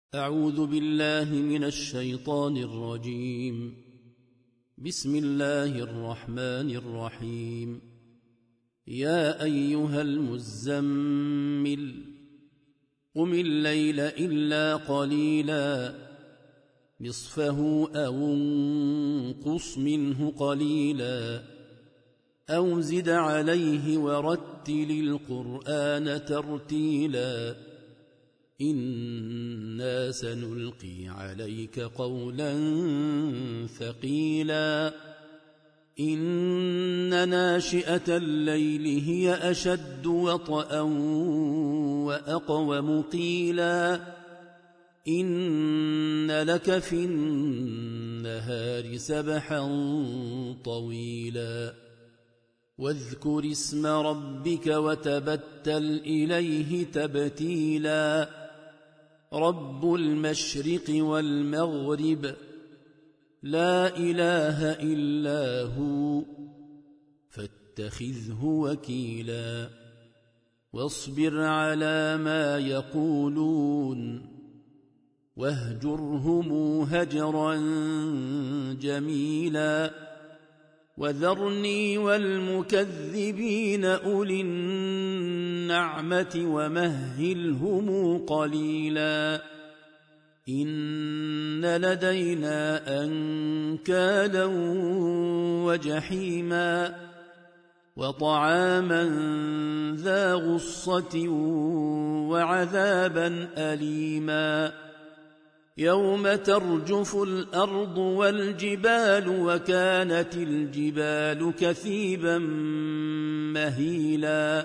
أعوذ بالله من الشيطان الرجيم. بسم الله الرحمن الرحيم. يا أيها المزمل قم الليل إلا قليلا نصفه أو انقص منه قليلا أو زد عليه ورتل القرآن ترتيلا إنا سنلقي عليك قولا ثقيلا إن ناشئة الليل هي أشد وطئا وأقوم قيلا إن لك في النهار سبحا طويلا واذكر اسم ربك وتبتل إليه تبتيلا رب المشرق والمغرب لا إله إلا هو فاتخذه وكيلا واصبر على ما يقولون واهجرهم هجرا جميلا وذرني والمكذبين أولي النعمة ومهلهم قليلا إن لدينا أنكالا وجحيما وطعاما ذا غصة وعذابا أليما يوم ترجف الأرض والجبال وكانت الجبال كثيبا مهيلا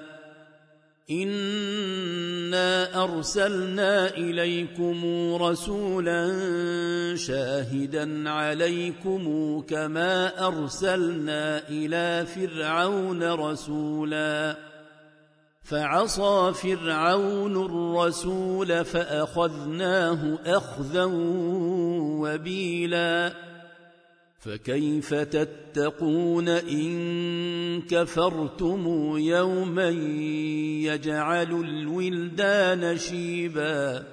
إنا أرسلنا إليكم رسولا شاهدا عليكم كما أرسلنا إلى فرعون رسولا فعصى فرعون الرسول فأخذناه أخذا وبيلا فكيف تتقون إن كفرتم يوما يجعل الولدان شيبا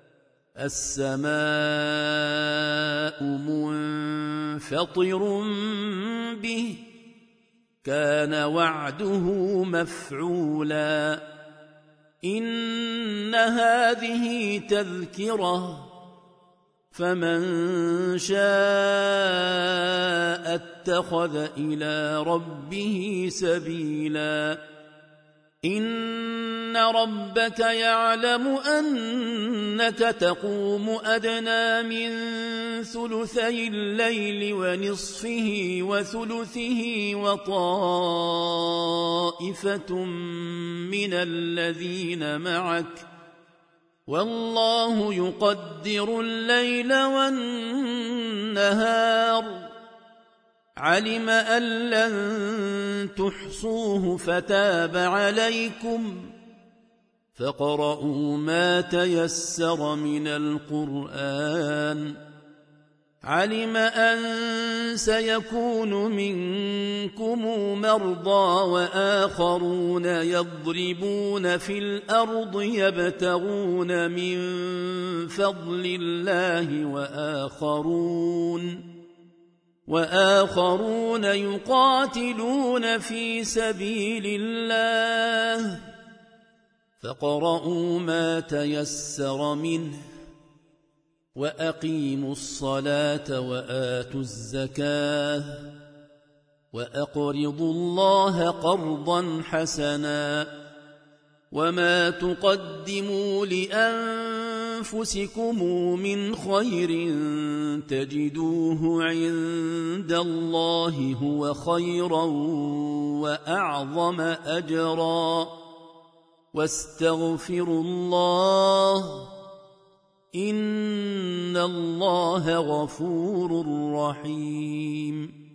السماء منفطر به كان وعده مفعولا إن هذه تذكرة فمن شاء اتخذ إلى ربه سبيلا إن ربك يعلم أنك تقوم أدنى من ثلثي الليل ونصفه وثلثه وطائفة من الذين معك والله يقدر الليل والنهار علم أن لن تحصوه فتاب عليكم فاقرؤوا ما تيسر من القرآن علم أن سيكون منكم مرضى وآخرون يضربون في الأرض يبتغون من فضل الله وآخرون يقاتلون في سبيل الله فاقرؤوا ما تيسر منه وأقيموا الصلاة وآتوا الزكاة وأقرضوا الله قرضا حسنا وما تقدموا لأنفسكم من خير تجدوه عند الله هو خيرا وأعظم أجرا واستغفروا الله إن الله غفور رحيم